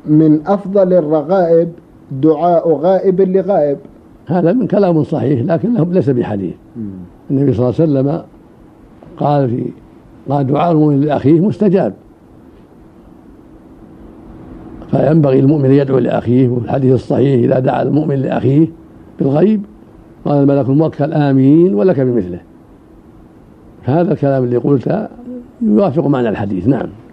من أفضل الرغائب دعاء غائب لغائب. هذا من كلام صحيح لكنه ليس بحديث. النبي صلى الله عليه وسلم قال دعاء المؤمن لأخيه مستجاب، فينبغي المؤمن يدعو لأخيه. وفي الحديث الصحيح إذا دعا المؤمن لأخيه بالغيب قال الملك الموكل آمين ولك بمثله. هذا الكلام اللي قلته يوافق معنى الحديث. نعم.